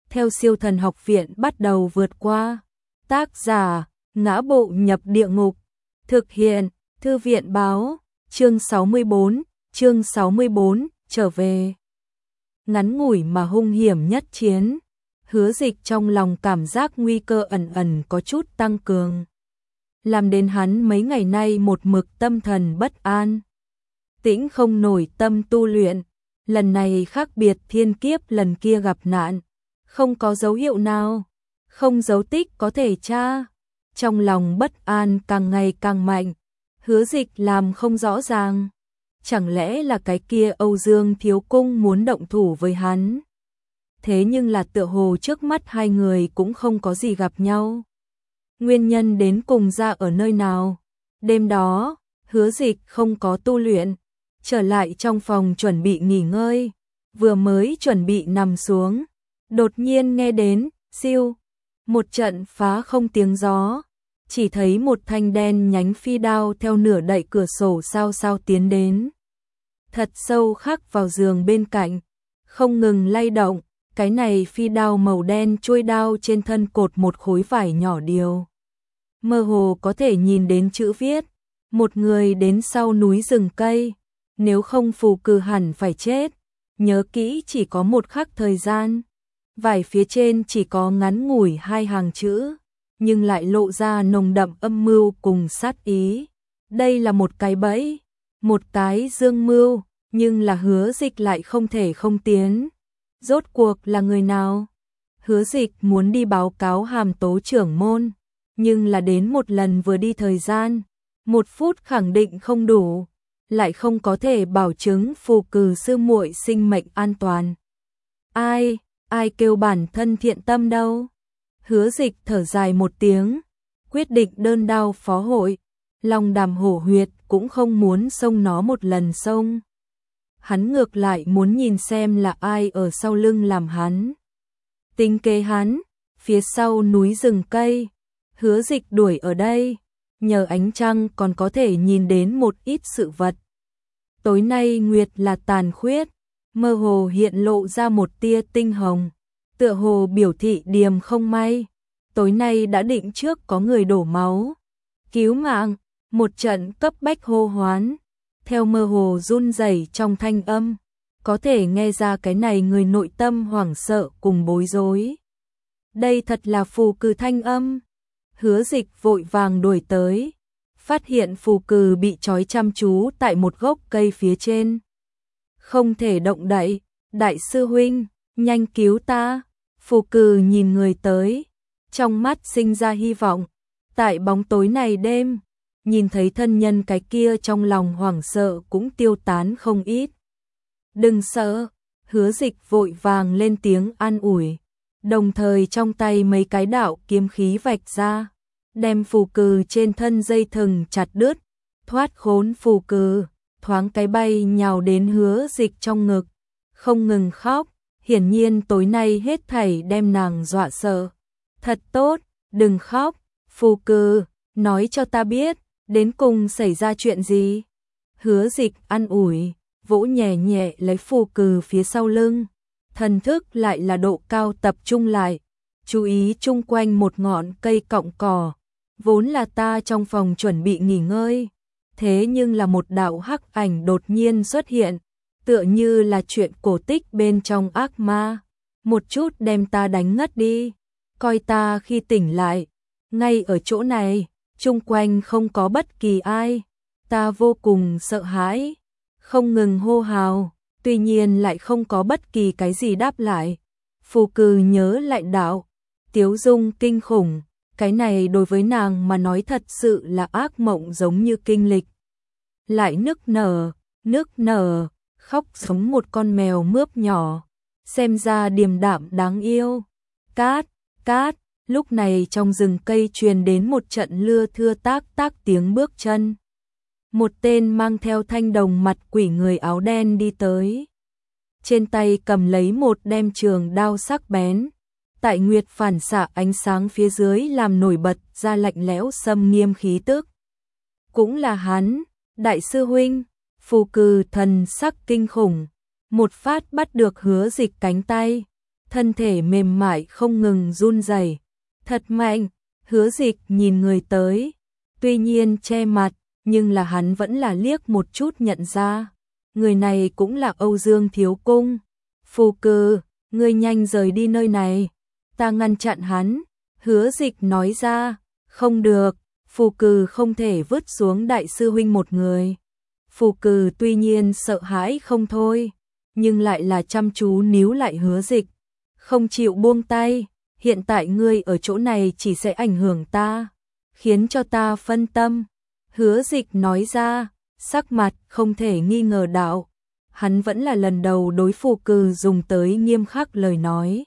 theo Siêu Thần Học Viện bắt đầu vượt qua. Tác giả: Ngã Bộ Nhập Địa Ngục. Thực hiện: Thư viện báo. Chương 64, trở về. Ngắn ngủi mà hung hiểm nhất chiến. Hứa Dịch trong lòng cảm giác nguy cơ ẩn ẩn có chút tăng cường, làm đến hắn mấy ngày nay một mực tâm thần bất an, tĩnh không nổi tâm tu luyện. Lần này khác biệt thiên kiếp lần kia gặp nạn, không có dấu hiệu nào, không dấu tích có thể tra. Trong lòng bất an càng ngày càng mạnh, Hứa Dịch làm không rõ ràng, chẳng lẽ là cái kia Âu Dương Thiếu Cung muốn động thủ với hắn? Thế nhưng là tựa hồ trước mắt hai người cũng không có gì gặp nhau. Nguyên nhân đến cùng ra ở nơi nào? Đêm đó, Hứa Dịch không có tu luyện, trở lại trong phòng chuẩn bị nghỉ ngơi, vừa mới chuẩn bị nằm xuống, đột nhiên nghe đến siêu một trận phá không tiếng gió, chỉ thấy một thanh đen nhánh phi đao theo nửa đậy cửa sổ sao sao tiến đến, thật sâu khắc vào giường bên cạnh, không ngừng lay động. Cái này phi đao màu đen chuôi đao trên thân cột một khối vải nhỏ điều, mơ hồ có thể nhìn đến chữ viết: một người đến sau núi rừng cây, nếu không phù cử hẳn phải chết, nhớ kỹ chỉ có một khắc thời gian. Vải phía trên chỉ có ngắn ngủi hai hàng chữ, nhưng lại lộ ra nồng đậm âm mưu cùng sát ý. Đây là một cái bẫy, một cái dương mưu, nhưng là Hứa Dịch lại không thể không tiến. Rốt cuộc là người nào? Hứa Dịch muốn đi báo cáo Hàm Tố trưởng môn, nhưng là đến một lần vừa đi thời gian, 1 phút khẳng định không đủ, lại không có thể bảo chứng phù cử sư muội sinh mệnh an toàn. Ai kêu bản thân thiện tâm đâu? Hứa Dịch thở dài một tiếng, quyết định đơn đao phó hội, lòng đàm hổ huyệt cũng không muốn xông nó một lần xông. Hắn ngược lại muốn nhìn xem là ai ở sau lưng làm hắn. Tính kế hắn, phía sau núi rừng cây, Hứa Dịch đuổi ở đây, nhờ ánh trăng còn có thể nhìn đến một ít sự vật. Tối nay nguyệt là tàn khuyết, mơ hồ hiện lộ ra một tia tinh hồng, tựa hồ biểu thị điềm không may. Tối nay đã định trước có người đổ máu, cứu mạng, một trận cấp bách hô hoán. Theo mơ hồ run rẩy trong thanh âm, có thể nghe ra cái này người nội tâm hoảng sợ cùng bối rối. Đây thật là phù cử thanh âm. Hứa Dịch vội vàng đuổi tới, phát hiện phù cử bị trói chăm chú tại một gốc cây phía trên, không thể động đậy. Đại sư huynh, nhanh cứu ta! Phù cử nhìn người tới, trong mắt sinh ra hy vọng. Tại bóng tối này đêm, nhìn thấy thân nhân cái kia trong lòng hoảng sợ cũng tiêu tán không ít. Đừng sợ, Hứa Dịch vội vàng lên tiếng an ủi, đồng thời trong tay mấy cái đạo kiếm khí vạch ra, đem phù cừ trên thân dây thừng chặt đứt, thoát khốn phù cừ, thoáng cái bay nhào đến Hứa Dịch trong ngực, không ngừng khóc, hiển nhiên tối nay hết thảy đem nàng dọa sợ. Thật tốt, đừng khóc, phù cừ, nói cho ta biết, đến cùng xảy ra chuyện gì? Hứa Dịch an ủi, vỗ nhẹ nhẹ lấy phù cừ phía sau lưng, thần thức lại là độ cao tập trung lại, chú ý chung quanh một ngọn cây cọng cỏ, vốn là ta trong phòng chuẩn bị nghỉ ngơi, thế nhưng là một đạo hắc ảnh đột nhiên xuất hiện, tựa như là chuyện cổ tích bên trong ác ma, một chút đem ta đánh ngất đi, coi ta khi tỉnh lại, ngay ở chỗ này, chung quanh không có bất kỳ ai, ta vô cùng sợ hãi, không ngừng hô hào, tuy nhiên lại không có bất kỳ cái gì đáp lại. Phù cừ nhớ lại đạo, tiếu dung kinh khủng, cái này đối với nàng mà nói thật sự là ác mộng giống như kinh lịch. Lại nức nở, khóc giống một con mèo mướp nhỏ, xem ra điềm đạm đáng yêu. Cát, lúc này trong rừng cây truyền đến một trận lưa thưa tác tiếng bước chân. Một tên mang theo thanh đồng mặt quỷ người áo đen đi tới. Trên tay cầm lấy một đem trường đao sắc bén. Tại nguyệt phản xạ ánh sáng phía dưới làm nổi bật ra lạnh lẽo xâm nghiêm khí tức. Cũng là hắn, đại sư huynh, phù cừ thần sắc kinh khủng. Một phát bắt được Hứa Dịch cánh tay. thân thể mềm mại không ngừng run rẩy. Thật mạnh, Hứa Dịch nhìn người tới, tuy nhiên che mặt, nhưng là hắn vẫn là liếc một chút nhận ra. Người này cũng là Âu Dương Thiếu Cung. Phù Cừ, ngươi nhanh rời đi nơi này. Ta ngăn chặn hắn. Hứa Dịch nói ra, không được, Phù Cừ không thể vứt xuống đại sư huynh một người. Phù Cừ tuy nhiên sợ hãi không thôi, nhưng lại là chăm chú níu lại Hứa Dịch, không chịu buông tay. Hiện tại ngươi ở chỗ này chỉ sẽ ảnh hưởng ta, khiến cho ta phân tâm. Hứa Dịch nói ra, sắc mặt không thể nghi ngờ đạo. Hắn vẫn là lần đầu đối Phù Cừ dùng tới nghiêm khắc lời nói.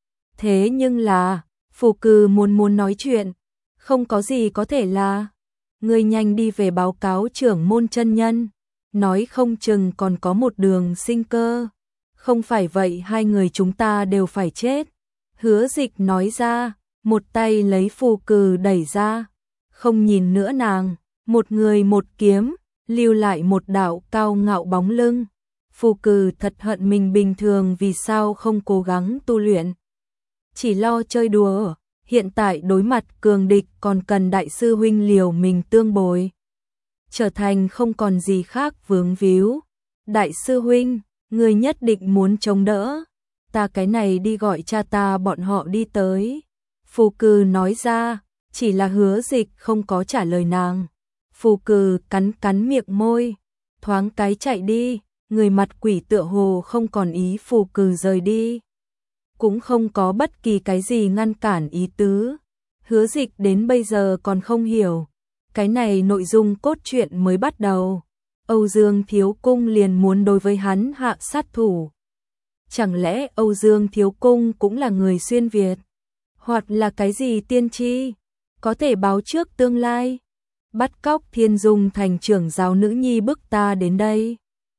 Thế nhưng là, Phù Cừ muốn nói chuyện, không có gì có thể là. Ngươi nhanh đi về báo cáo trưởng môn chân nhân, nói không chừng còn có một đường sinh cơ. Không phải vậy hai người chúng ta đều phải chết. Hứa Dịch nói ra, một tay lấy Phù Cừ đẩy ra, không nhìn nữa nàng, một người một kiếm, lưu lại một đạo cao ngạo bóng lưng. Phù Cừ thật hận mình bình thường vì sao không cố gắng tu luyện, chỉ lo chơi đùa, hiện tại đối mặt cường địch còn cần đại sư huynh liều mình tương bồi, trở thành không còn gì khác vướng víu. Đại sư huynh, người nhất định muốn chống đỡ, ta cái này đi gọi cha ta bọn họ đi tới. Phù Cừ nói ra, chỉ là Hứa Dịch không có trả lời nàng. Phù Cừ cắn miệng môi, thoáng cái chạy đi, người mặt quỷ tựa hồ không còn ý Phù Cừ rời đi, cũng không có bất kỳ cái gì ngăn cản ý tứ. Hứa Dịch đến bây giờ còn không hiểu, cái này nội dung cốt truyện mới bắt đầu, Âu Dương Thiếu Cung liền muốn đối với hắn hạ sát thủ. Chẳng lẽ Âu Dương Thiếu Cung cũng là người xuyên Việt, hoặc là cái gì tiên tri, có thể báo trước tương lai, bắt cóc Thiên Dung thành trưởng giáo nữ nhi bức ta đến đây.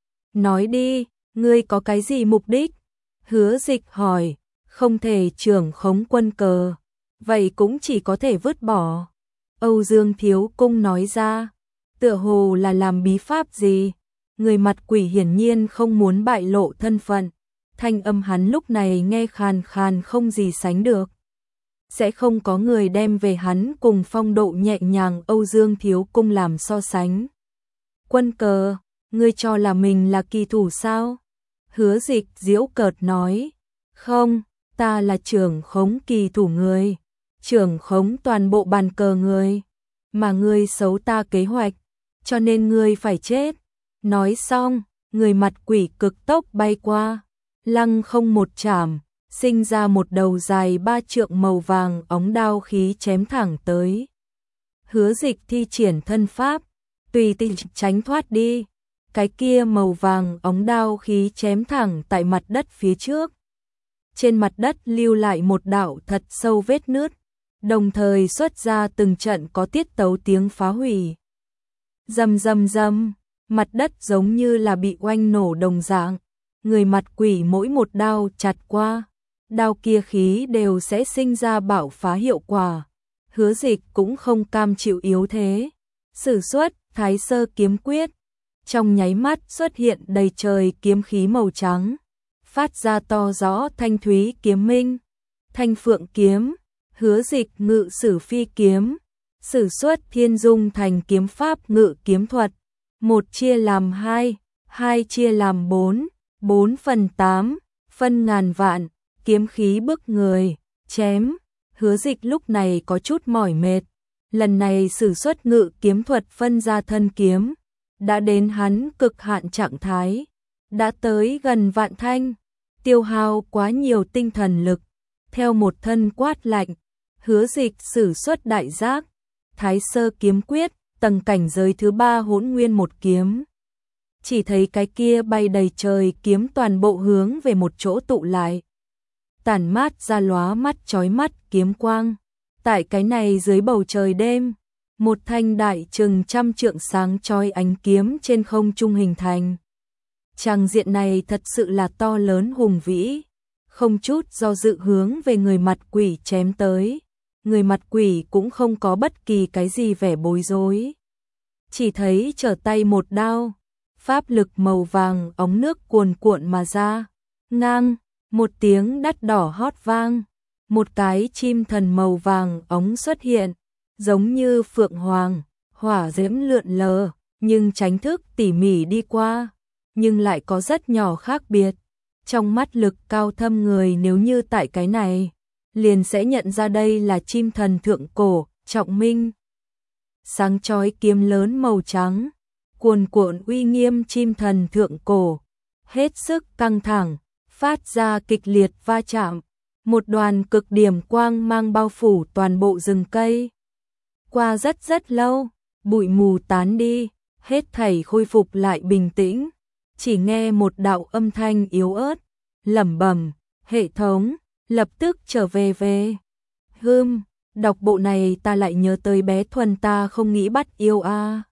Nói đi, ngươi có cái gì mục đích? Hứa Dịch hỏi. Không thể trưởng khống quân cờ, vậy cũng chỉ có thể vứt bỏ. Âu Dương Thiếu Cung nói ra, tựa hồ là làm bí pháp gì. Người mặt quỷ hiển nhiên không muốn bại lộ thân phận, thanh âm hắn lúc này nghe khàn khàn không gì sánh được. Sẽ không có người đem về hắn cùng phong độ nhẹ nhàng Âu Dương Thiếu Cung làm so sánh. Quân cờ, ngươi cho là mình là kỳ thủ sao? Hứa Dịch giễu cợt nói, không, ta là trưởng khống kỳ thủ người, trưởng khống toàn bộ bàn cờ người, mà ngươi xấu ta kế hoạch, cho nên ngươi phải chết. Nói xong, người mặt quỷ cực tốc bay qua, lăng không một chảm, sinh ra một đầu dài 3 trượng màu vàng óng đao khí chém thẳng tới. Hứa Dịch thi triển thân pháp, tùy tiện tránh thoát đi. Cái kia màu vàng óng đao khí chém thẳng tại mặt đất phía trước. Trên mặt đất lưu lại một đạo thật sâu vết nứt, đồng thời xuất ra từng trận có tiết tấu tiếng phá hủy. Rầm rầm rầm, mặt đất giống như là bị oanh nổ đồng dạng. Người mặt quỷ mỗi một đao chặt qua, đao kia khí đều sẽ sinh ra bạo phá hiệu quả. Hứa Dịch cũng không cam chịu yếu thế, sử xuất Thái Sơ kiếm quyết, trong nháy mắt xuất hiện đầy trời kiếm khí màu trắng, phát ra to rõ thanh thúy kiếm minh. Thanh Phượng kiếm, Hứa Dịch ngự sử phi kiếm, sử xuất Thiên Dung thành kiếm pháp ngự kiếm thuật, 1 chia làm 2, 2 chia làm 4, 4/8, phân ngàn vạn, kiếm khí bức người, chém. Hứa Dịch lúc này có chút mỏi mệt, lần này sử xuất ngự kiếm thuật phân ra thân kiếm, đã đến hắn cực hạn trạng thái, đã tới gần vạn thanh, tiêu hao quá nhiều tinh thần lực. Theo một thân quát lạnh, Hứa Dịch sử xuất đại giác, Thái Sơ kiếm quyết, tầng cảnh giới thứ 3 Hỗn Nguyên một kiếm. Chỉ thấy cái kia bay đầy trời kiếm toàn bộ hướng về một chỗ tụ lại, tản mát ra lóa mắt chói mắt kiếm quang. Tại cái này dưới bầu trời đêm, một thanh đại chừng 100 trượng sáng chói ánh kiếm trên không trung hình thành. Tràng diện này thật sự là to lớn hùng vĩ, không chút do dự hướng về người mặt quỷ chém tới. Người mặt quỷ cũng không có bất kỳ cái gì vẻ bối rối, chỉ thấy trở tay một đao, pháp lực màu vàng óng nước cuồn cuộn mà ra, ngang, Một tiếng đắt đỏ hót vang, một cái chim thần màu vàng óng xuất hiện, giống như phượng hoàng, hỏa diễm lượn lờ, nhưng tránh thức tỉ mỉ đi qua, nhưng lại có rất nhỏ khác biệt. Trong mắt Lực Cao Thâm người nếu như tại cái này, liền sẽ nhận ra đây là chim thần thượng cổ, Trọng Minh. Sáng chói kiếm lớn màu trắng, cuồn cuộn uy nghiêm chim thần thượng cổ, hết sức căng thẳng, phát ra kịch liệt va chạm, một đoàn cực điểm quang mang bao phủ toàn bộ rừng cây. Qua rất lâu, bụi mù tán đi, hết thảy khôi phục lại bình tĩnh, chỉ nghe một đạo âm thanh yếu ớt, lẩm bẩm, hệ thống, lập tức trở về. Đọc bộ này ta lại nhớ tới bé Thuần ta không nghĩ bắt yêu a.